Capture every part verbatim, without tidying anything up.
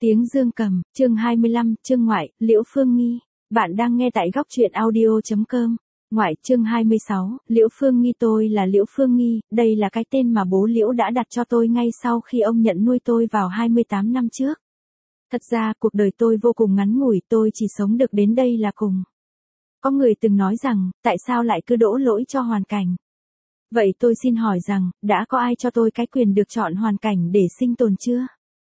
Tiếng dương cầm, chương hai mươi lăm, chương ngoại, Liễu Phương Nghi. Bạn đang nghe tại góc truyện audio chấm com. Ngoại, chương hai mươi sáu, Liễu Phương Nghi. Tôi là Liễu Phương Nghi, đây là cái tên mà bố Liễu đã đặt cho tôi ngay sau khi ông nhận nuôi tôi vào hai mươi tám năm trước. Thật ra, cuộc đời tôi vô cùng ngắn ngủi, tôi chỉ sống được đến đây là cùng. Có người từng nói rằng, tại sao lại cứ đổ lỗi cho hoàn cảnh? Vậy tôi xin hỏi rằng, đã có ai cho tôi cái quyền được chọn hoàn cảnh để sinh tồn chưa?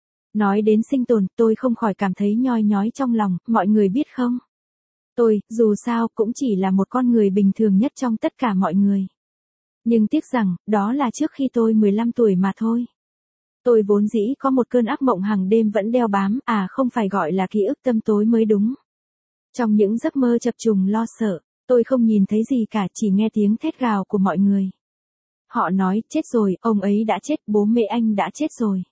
Nói đến sinh tồn, tôi không khỏi cảm thấy nhoi nhói trong lòng, mọi người biết không? Tôi, dù sao, cũng chỉ là một con người bình thường nhất trong tất cả mọi người. Nhưng tiếc rằng, đó là trước khi tôi mười lăm tuổi mà thôi. Tôi vốn dĩ có một cơn ác mộng hàng đêm vẫn đeo bám, à không phải gọi là ký ức tâm tối mới đúng. Trong những giấc mơ chập trùng lo sợ, tôi không nhìn thấy gì cả, chỉ nghe tiếng thét gào của mọi người. Họ nói, chết rồi, ông ấy đã chết, bố mẹ anh đã chết rồi.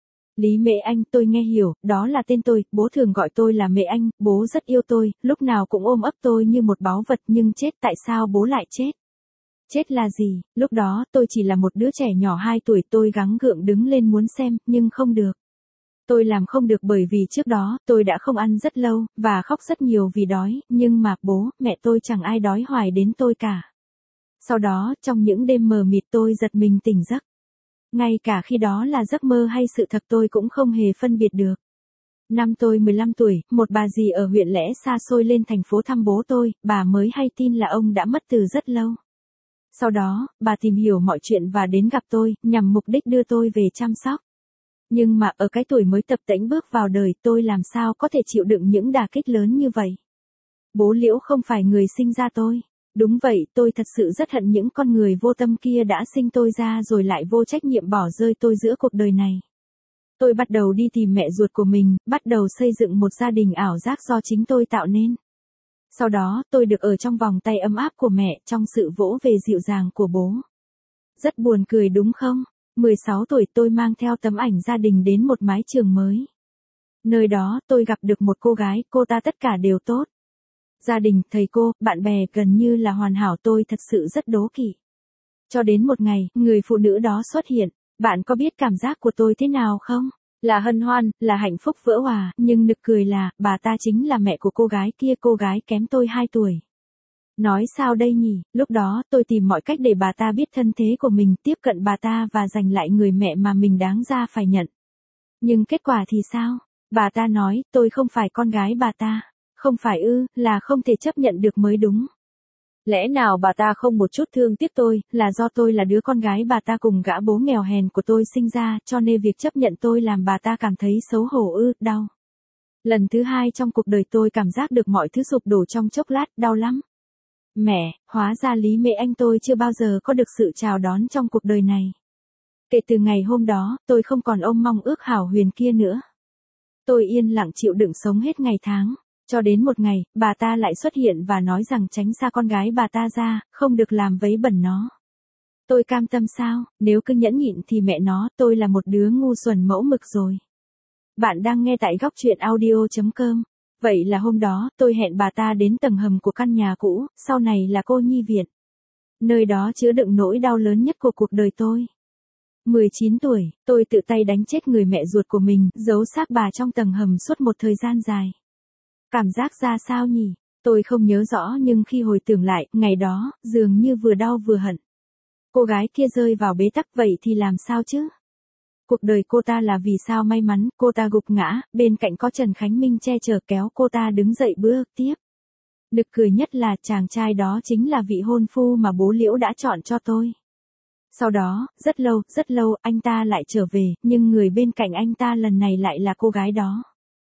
Lý Mẹ Anh, tôi nghe hiểu, đó là tên tôi, bố thường gọi tôi là Mẹ Anh, bố rất yêu tôi, lúc nào cũng ôm ấp tôi như một báu vật, nhưng chết, tại sao bố lại chết? Chết là gì? Lúc đó, tôi chỉ là một đứa trẻ nhỏ hai tuổi, tôi gắng gượng đứng lên muốn xem, nhưng không được. Tôi làm không được bởi vì trước đó, tôi đã không ăn rất lâu, và khóc rất nhiều vì đói, nhưng mà bố, mẹ tôi chẳng ai đói hoài đến tôi cả. Sau đó, trong những đêm mờ mịt tôi giật mình tỉnh giấc. Ngay cả khi đó là giấc mơ hay sự thật tôi cũng không hề phân biệt được. Năm tôi mười lăm tuổi, một bà dì ở huyện Lẽ xa xôi lên thành phố thăm bố tôi, bà mới hay tin là ông đã mất từ rất lâu. Sau đó, bà tìm hiểu mọi chuyện và đến gặp tôi, nhằm mục đích đưa tôi về chăm sóc. Nhưng mà ở cái tuổi mới tập tễnh bước vào đời, tôi làm sao có thể chịu đựng những đả kích lớn như vậy. Bố Liễu không phải người sinh ra tôi. Đúng vậy, tôi thật sự rất hận những con người vô tâm kia đã sinh tôi ra rồi lại vô trách nhiệm bỏ rơi tôi giữa cuộc đời này. Tôi bắt đầu đi tìm mẹ ruột của mình, bắt đầu xây dựng một gia đình ảo giác do chính tôi tạo nên. Sau đó, tôi được ở trong vòng tay ấm áp của mẹ, trong sự vỗ về dịu dàng của bố. Rất buồn cười đúng không? mười sáu tuổi tôi mang theo tấm ảnh gia đình đến một mái trường mới. Nơi đó, tôi gặp được một cô gái, cô ta tất cả đều tốt. Gia đình, thầy cô, bạn bè gần như là hoàn hảo, tôi thật sự rất đố kỵ. Cho đến một ngày, người phụ nữ đó xuất hiện. Bạn có biết cảm giác của tôi thế nào không? Là hân hoan, là hạnh phúc vỡ òa, nhưng nực cười là, bà ta chính là mẹ của cô gái kia, cô gái kém tôi hai tuổi. Nói sao đây nhỉ? Lúc đó, tôi tìm mọi cách để bà ta biết thân thế của mình, tiếp cận bà ta và giành lại người mẹ mà mình đáng ra phải nhận. Nhưng kết quả thì sao? Bà ta nói, tôi không phải con gái bà ta. Không phải ư, là không thể chấp nhận được mới đúng. Lẽ nào bà ta không một chút thương tiếc tôi, là do tôi là đứa con gái bà ta cùng gã bố nghèo hèn của tôi sinh ra, cho nên việc chấp nhận tôi làm bà ta cảm thấy xấu hổ ư, đau. Lần thứ hai trong cuộc đời tôi cảm giác được mọi thứ sụp đổ trong chốc lát, đau lắm. Mẹ, hóa ra Lý Mẹ Anh tôi chưa bao giờ có được sự chào đón trong cuộc đời này. Kể từ ngày hôm đó, tôi không còn ôm mong ước hảo huyền kia nữa. Tôi yên lặng chịu đựng sống hết ngày tháng. Cho đến một ngày, bà ta lại xuất hiện và nói rằng tránh xa con gái bà ta ra, không được làm vấy bẩn nó. Tôi cam tâm sao, nếu cứ nhẫn nhịn thì mẹ nó, tôi là một đứa ngu xuẩn mẫu mực rồi. Bạn đang nghe tại góc truyện audio chấm com. Vậy là hôm đó, tôi hẹn bà ta đến tầng hầm của căn nhà cũ, sau này là cô nhi viện. Nơi đó chứa đựng nỗi đau lớn nhất của cuộc đời tôi. mười chín tuổi, tôi tự tay đánh chết người mẹ ruột của mình, giấu xác bà trong tầng hầm suốt một thời gian dài. Cảm giác ra sao nhỉ? Tôi không nhớ rõ nhưng khi hồi tưởng lại, ngày đó, dường như vừa đau vừa hận. Cô gái kia rơi vào bế tắc, vậy thì làm sao chứ? Cuộc đời cô ta là vì sao may mắn, cô ta gục ngã, bên cạnh có Trần Khánh Minh che chở kéo cô ta đứng dậy bước tiếp. Nực cười nhất là chàng trai đó chính là vị hôn phu mà bố Liễu đã chọn cho tôi. Sau đó, rất lâu, rất lâu, anh ta lại trở về, nhưng người bên cạnh anh ta lần này lại là cô gái đó.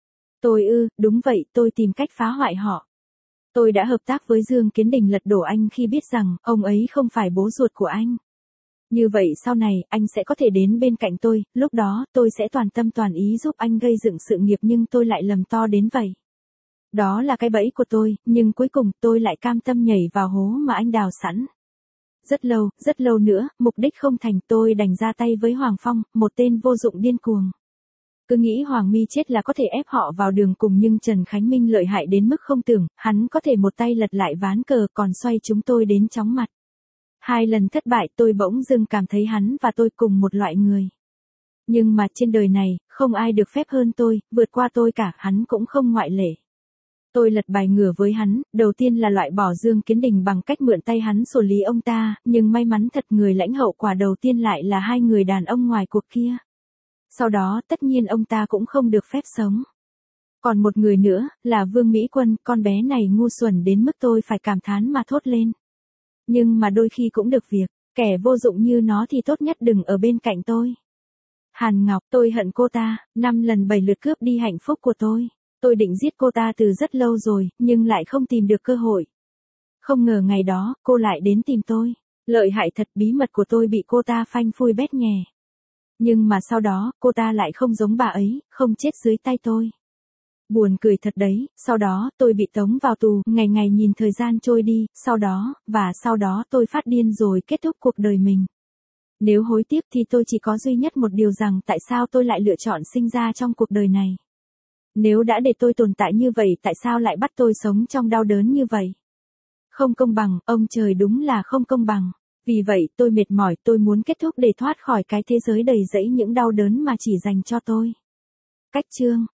Tôi ư, đúng vậy, tôi tìm cách phá hoại họ. Tôi đã hợp tác với Dương Kiến Đình lật đổ anh khi biết rằng, ông ấy không phải bố ruột của anh. Như vậy sau này, anh sẽ có thể đến bên cạnh tôi, lúc đó, tôi sẽ toàn tâm toàn ý giúp anh gây dựng sự nghiệp nhưng tôi lại lầm to đến vậy. Đó là cái bẫy của tôi, nhưng cuối cùng tôi lại cam tâm nhảy vào hố mà anh đào sẵn. Rất lâu, rất lâu nữa, mục đích không thành, tôi đành ra tay với Hoàng Phong, một tên vô dụng điên cuồng. Cứ nghĩ Hoàng My chết là có thể ép họ vào đường cùng nhưng Trần Khánh Minh lợi hại đến mức không tưởng, hắn có thể một tay lật lại ván cờ còn xoay chúng tôi đến chóng mặt. Hai lần thất bại tôi bỗng dưng cảm thấy hắn và tôi cùng một loại người. Nhưng mà trên đời này, Không ai được phép hơn tôi, vượt qua tôi cả, hắn cũng không ngoại lệ. Tôi lật bài ngửa với hắn, đầu tiên là loại bỏ Dương Kiến Đình bằng cách mượn tay hắn xử lý ông ta, nhưng may mắn thật người lãnh hậu quả đầu tiên lại là hai người đàn ông ngoài cuộc kia. Sau đó tất nhiên ông ta cũng không được phép sống. Còn một người nữa, là Vương Mỹ Quân, con bé này ngu xuẩn đến mức tôi phải cảm thán mà thốt lên. Nhưng mà đôi khi cũng được việc, kẻ vô dụng như nó thì tốt nhất đừng ở bên cạnh tôi. Hàn Ngọc, tôi hận cô ta, năm lần bảy lượt cướp đi hạnh phúc của tôi. Tôi định giết cô ta từ rất lâu rồi, nhưng lại không tìm được cơ hội. Không ngờ ngày đó, cô lại đến tìm tôi. Lợi hại thật, bí mật của tôi bị cô ta phanh phui bét nhè. Nhưng mà sau đó, cô ta lại không giống bà ấy, không chết dưới tay tôi. Buồn cười thật đấy, sau đó, tôi bị tống vào tù, ngày ngày nhìn thời gian trôi đi, sau đó, và sau đó tôi phát điên rồi kết thúc cuộc đời mình. Nếu hối tiếc thì tôi chỉ có duy nhất một điều rằng tại sao tôi lại lựa chọn sinh ra trong cuộc đời này. Nếu đã để tôi tồn tại như vậy tại sao lại bắt tôi sống trong đau đớn như vậy? Không công bằng, ông trời đúng là không công bằng. Vì vậy tôi mệt mỏi, tôi muốn kết thúc để thoát khỏi cái thế giới đầy rẫy những đau đớn mà chỉ dành cho tôi. Cách chương